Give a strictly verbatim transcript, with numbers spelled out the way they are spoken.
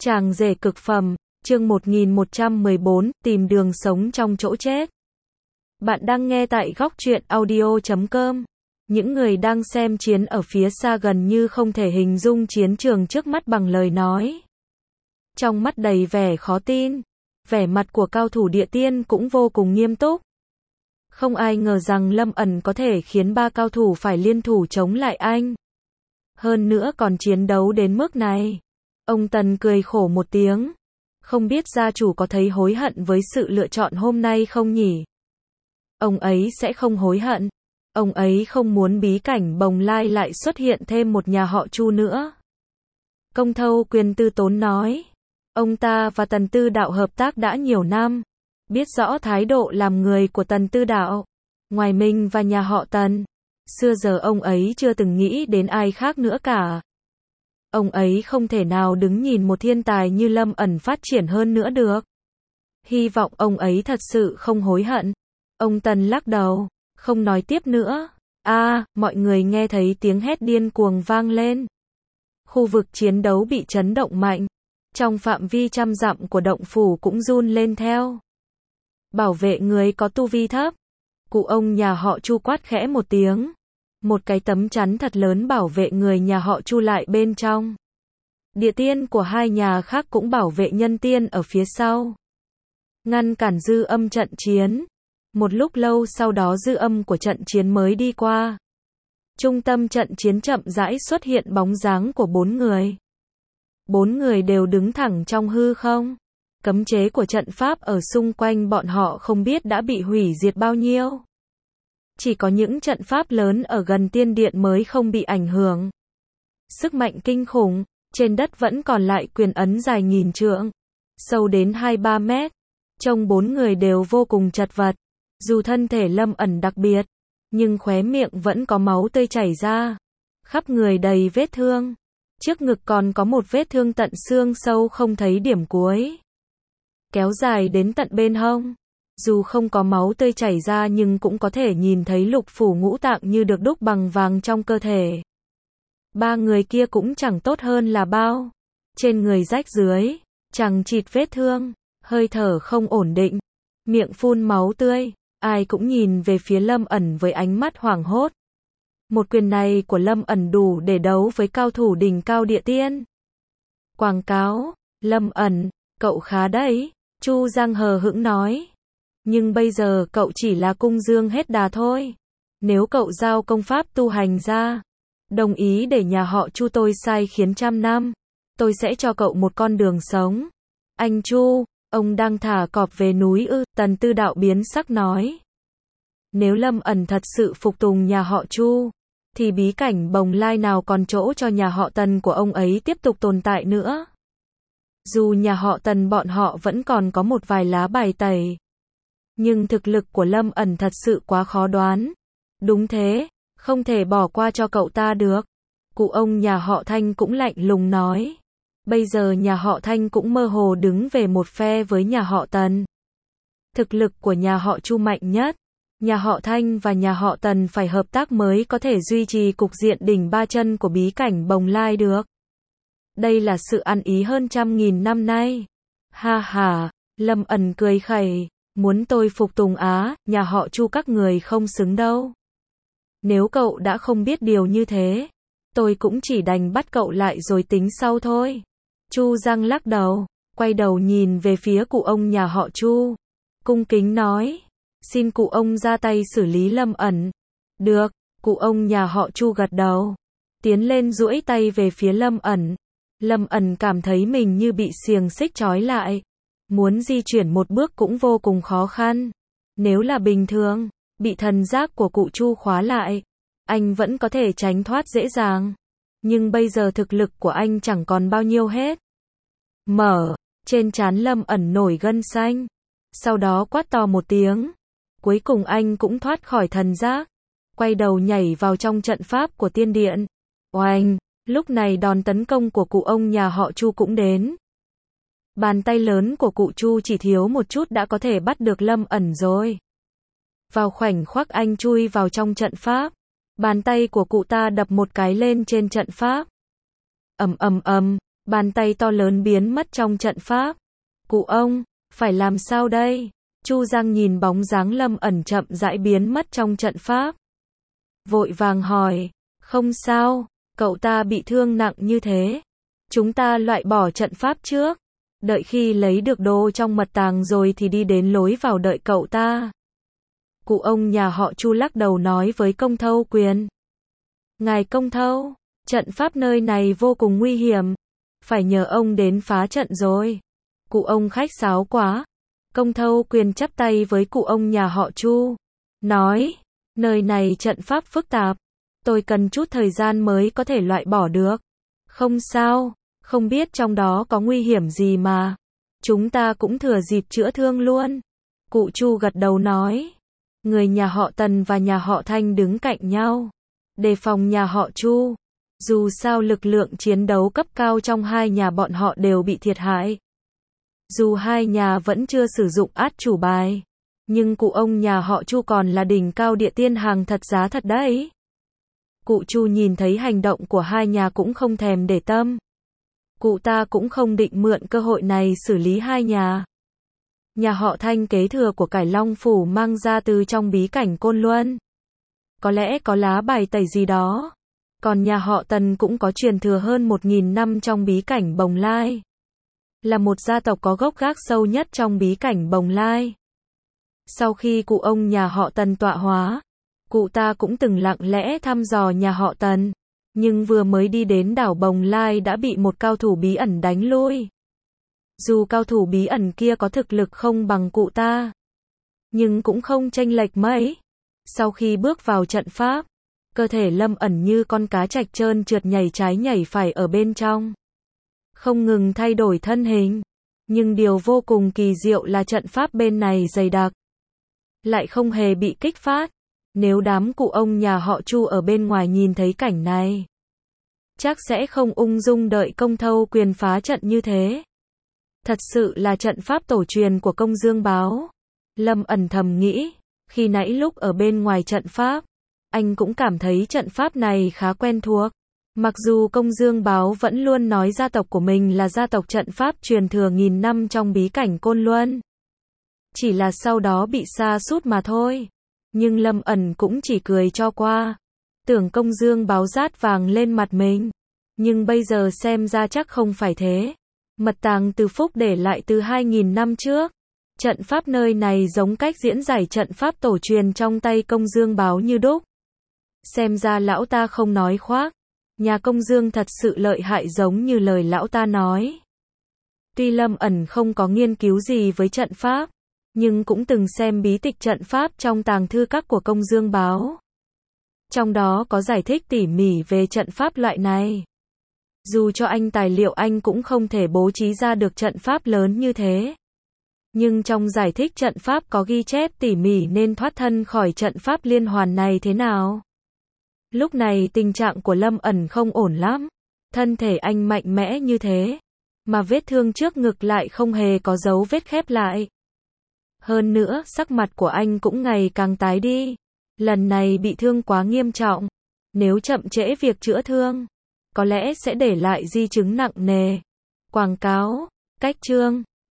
Chàng rể cực phẩm, chương một nghìn một trăm mười bốn, tìm đường sống trong chỗ chết. Bạn đang nghe tại góc truyện audio chấm com. Những người đang xem chiến ở phía xa gần như không thể hình dung chiến trường trước mắt bằng lời nói. Trong mắt đầy vẻ khó tin, vẻ mặt của cao thủ địa tiên cũng vô cùng nghiêm túc. Không ai ngờ rằng Lâm ẩn có thể khiến ba cao thủ phải liên thủ chống lại anh. Hơn nữa còn chiến đấu đến mức này. Ông Tần cười khổ một tiếng. Không biết gia chủ có thấy hối hận với sự lựa chọn hôm nay không nhỉ? Ông ấy sẽ không hối hận. Ông ấy không muốn bí cảnh Bồng Lai lại xuất hiện thêm một nhà họ Chu nữa. Công Thâu Quyền Tư Tốn nói. Ông ta và Tần Tư Đạo hợp tác đã nhiều năm. Biết rõ thái độ làm người của Tần Tư Đạo. Ngoài mình và nhà họ Tần, xưa giờ ông ấy chưa từng nghĩ đến ai khác nữa cả. Ông ấy không thể nào đứng nhìn một thiên tài như Lâm ẩn phát triển hơn nữa được. Hy vọng ông ấy thật sự không hối hận. Ông Tần lắc đầu, không nói tiếp nữa. A, à, mọi người nghe thấy tiếng hét điên cuồng vang lên. Khu vực chiến đấu bị chấn động mạnh. Trong phạm vi trăm dặm của động phủ cũng run lên theo. Bảo vệ người có tu vi thấp. Cụ ông nhà họ Chu quát khẽ một tiếng. Một cái tấm chắn thật lớn bảo vệ người nhà họ Chu lại bên trong. Địa tiên của hai nhà khác cũng bảo vệ nhân tiên ở phía sau. Ngăn cản dư âm trận chiến. Một lúc lâu sau đó dư âm của trận chiến mới đi qua. Trung tâm trận chiến chậm rãi xuất hiện bóng dáng của bốn người. Bốn người đều đứng thẳng trong hư không. Cấm chế của trận pháp ở xung quanh bọn họ không biết đã bị hủy diệt bao nhiêu. Chỉ có những trận pháp lớn ở gần tiên điện mới không bị ảnh hưởng. Sức mạnh kinh khủng, trên đất vẫn còn lại quyền ấn dài nghìn trượng, sâu đến hai ba mét. Trông bốn người đều vô cùng chật vật. Dù thân thể Lâm ẩn đặc biệt, nhưng khóe miệng vẫn có máu tươi chảy ra. Khắp người đầy vết thương. Trước ngực còn có một vết thương tận xương sâu không thấy điểm cuối. Kéo dài đến tận bên hông. Dù không có máu tươi chảy ra nhưng cũng có thể nhìn thấy lục phủ ngũ tạng như được đúc bằng vàng trong cơ thể. Ba người kia cũng chẳng tốt hơn là bao. Trên người rách dưới, chằng chịt vết thương, hơi thở không ổn định, miệng phun máu tươi. Ai cũng nhìn về phía Lâm ẩn với ánh mắt hoảng hốt. Một quyền này của Lâm ẩn đủ để đấu với cao thủ đỉnh cao địa tiên. Quảng cáo, Lâm ẩn, cậu khá đấy, Chu Giang hờ hững nói. Nhưng bây giờ cậu chỉ là cung dương hết đà thôi. Nếu cậu giao công pháp tu hành ra, đồng ý để nhà họ Chu tôi sai khiến trăm năm, tôi sẽ cho cậu một con đường sống. Anh Chu, ông đang thả cọp về núi ư? Tần Tư Đạo biến sắc nói. Nếu Lâm ẩn thật sự phục tùng nhà họ Chu, thì bí cảnh Bồng Lai nào còn chỗ cho nhà họ Tần của ông ấy tiếp tục tồn tại nữa. Dù nhà họ Tần bọn họ vẫn còn có một vài lá bài tẩy, nhưng thực lực của Lâm ẩn thật sự quá khó đoán. Đúng thế, không thể bỏ qua cho cậu ta được. Cụ ông nhà họ Thanh cũng lạnh lùng nói. Bây giờ nhà họ Thanh cũng mơ hồ đứng về một phe với nhà họ Tần. Thực lực của nhà họ Chu mạnh nhất. Nhà họ Thanh và nhà họ Tần phải hợp tác mới có thể duy trì cục diện đỉnh ba chân của bí cảnh Bồng Lai được. Đây là sự ăn ý hơn trăm nghìn năm nay. Ha ha, Lâm ẩn cười khẩy. Muốn tôi phục tùng á, nhà họ Chu các người không xứng đâu. Nếu cậu đã không biết điều như thế, tôi cũng chỉ đành bắt cậu lại rồi tính sau thôi. Chu Giang lắc đầu, quay đầu nhìn về phía cụ ông nhà họ Chu. Cung kính nói, xin cụ ông ra tay xử lý Lâm ẩn. Được, cụ ông nhà họ Chu gật đầu. Tiến lên duỗi tay về phía Lâm ẩn. Lâm ẩn cảm thấy mình như bị xiềng xích trói lại. Muốn di chuyển một bước cũng vô cùng khó khăn. Nếu là bình thường, bị thần giác của cụ Chu khóa lại, anh vẫn có thể tránh thoát dễ dàng. Nhưng bây giờ thực lực của anh chẳng còn bao nhiêu hết. Mở, trên trán Lâm ẩn nổi gân xanh. Sau đó quát to một tiếng. Cuối cùng anh cũng thoát khỏi thần giác. Quay đầu nhảy vào trong trận pháp của tiên điện. Oanh, lúc này đòn tấn công của cụ ông nhà họ Chu cũng đến. Bàn tay lớn của cụ Chu chỉ thiếu một chút đã có thể bắt được Lâm ẩn rồi. Vào khoảnh khắc anh chui vào trong trận pháp, bàn tay của cụ ta đập một cái lên trên trận pháp. Ầm ầm ầm, Bàn tay to lớn biến mất trong trận pháp. Cụ ông, phải làm sao đây? Chu Giang nhìn bóng dáng Lâm ẩn chậm rãi biến mất trong trận pháp. Vội vàng hỏi, không sao, cậu ta bị thương nặng như thế. Chúng ta loại bỏ trận pháp trước. Đợi khi lấy được đồ trong mật tàng rồi thì đi đến lối vào đợi cậu ta. Cụ ông nhà họ Chu lắc đầu nói với Công Thâu Quyền. Ngài Công Thâu, trận pháp nơi này vô cùng nguy hiểm. Phải nhờ ông đến phá trận rồi. Cụ ông khách sáo quá. Công Thâu Quyền chắp tay với cụ ông nhà họ Chu. Nói, nơi này trận pháp phức tạp. Tôi cần chút thời gian mới có thể loại bỏ được. Không sao, không biết trong đó có nguy hiểm gì mà. Chúng ta cũng thừa dịp chữa thương luôn. Cụ Chu gật đầu nói. Người nhà họ Tần và nhà họ Thanh đứng cạnh nhau. Đề phòng nhà họ Chu. Dù sao lực lượng chiến đấu cấp cao trong hai nhà bọn họ đều bị thiệt hại. Dù hai nhà vẫn chưa sử dụng át chủ bài. Nhưng cụ ông nhà họ Chu còn là đỉnh cao địa tiên hàng thật giá thật đấy. Cụ Chu nhìn thấy hành động của hai nhà cũng không thèm để tâm. Cụ ta cũng không định mượn cơ hội này xử lý hai nhà. Nhà họ Thanh kế thừa của Cải Long Phủ mang ra từ trong bí cảnh Côn Luân. Có lẽ có lá bài tẩy gì đó. Còn nhà họ Tần cũng có truyền thừa hơn một nghìn năm trong bí cảnh Bồng Lai. Là một gia tộc có gốc gác sâu nhất trong bí cảnh Bồng Lai. Sau khi cụ ông nhà họ Tần tọa hóa, cụ ta cũng từng lặng lẽ thăm dò nhà họ Tần. Nhưng vừa mới đi đến đảo Bồng Lai đã bị một cao thủ bí ẩn đánh lui. Dù cao thủ bí ẩn kia có thực lực không bằng cụ ta, nhưng cũng không chênh lệch mấy. Sau khi bước vào trận pháp, cơ thể Lâm ẩn như con cá trạch trơn trượt nhảy trái nhảy phải ở bên trong. Không ngừng thay đổi thân hình. Nhưng điều vô cùng kỳ diệu là trận pháp bên này dày đặc. Lại không hề bị kích phát. Nếu đám cụ ông nhà họ Chu ở bên ngoài nhìn thấy cảnh này, chắc sẽ không ung dung đợi Công Thâu Quyền phá trận như thế. Thật sự là trận pháp tổ truyền của Công Dương Báo. Lâm ẩn thầm nghĩ, khi nãy lúc ở bên ngoài trận pháp, anh cũng cảm thấy trận pháp này khá quen thuộc. Mặc dù Công Dương Báo vẫn luôn nói gia tộc của mình là gia tộc trận pháp truyền thừa nghìn năm trong bí cảnh Côn Luân. Chỉ là sau đó bị sa sút mà thôi. Nhưng Lâm ẩn cũng chỉ cười cho qua. Tưởng Công Dương Báo rát vàng lên mặt mình. Nhưng bây giờ xem ra chắc không phải thế. Mật tàng Từ Phúc để lại từ hai nghìn năm trước. Trận pháp nơi này giống cách diễn giải trận pháp tổ truyền trong tay Công Dương Báo như đúc. Xem ra lão ta không nói khoác. Nhà Công Dương thật sự lợi hại giống như lời lão ta nói. Tuy Lâm ẩn không có nghiên cứu gì với trận pháp, nhưng cũng từng xem bí tịch trận pháp trong tàng thư các của Công Dương Báo. Trong đó có giải thích tỉ mỉ về trận pháp loại này. Dù cho anh tài liệu anh cũng không thể bố trí ra được trận pháp lớn như thế. Nhưng trong giải thích trận pháp có ghi chép tỉ mỉ nên thoát thân khỏi trận pháp liên hoàn này thế nào. Lúc này tình trạng của Lâm ẩn không ổn lắm. Thân thể anh mạnh mẽ như thế, mà vết thương trước ngực lại không hề có dấu vết khép lại. Hơn nữa, sắc mặt của anh cũng ngày càng tái đi. Lần này bị thương quá nghiêm trọng. Nếu chậm trễ việc chữa thương, có lẽ sẽ để lại di chứng nặng nề. Quảng cáo, cách chương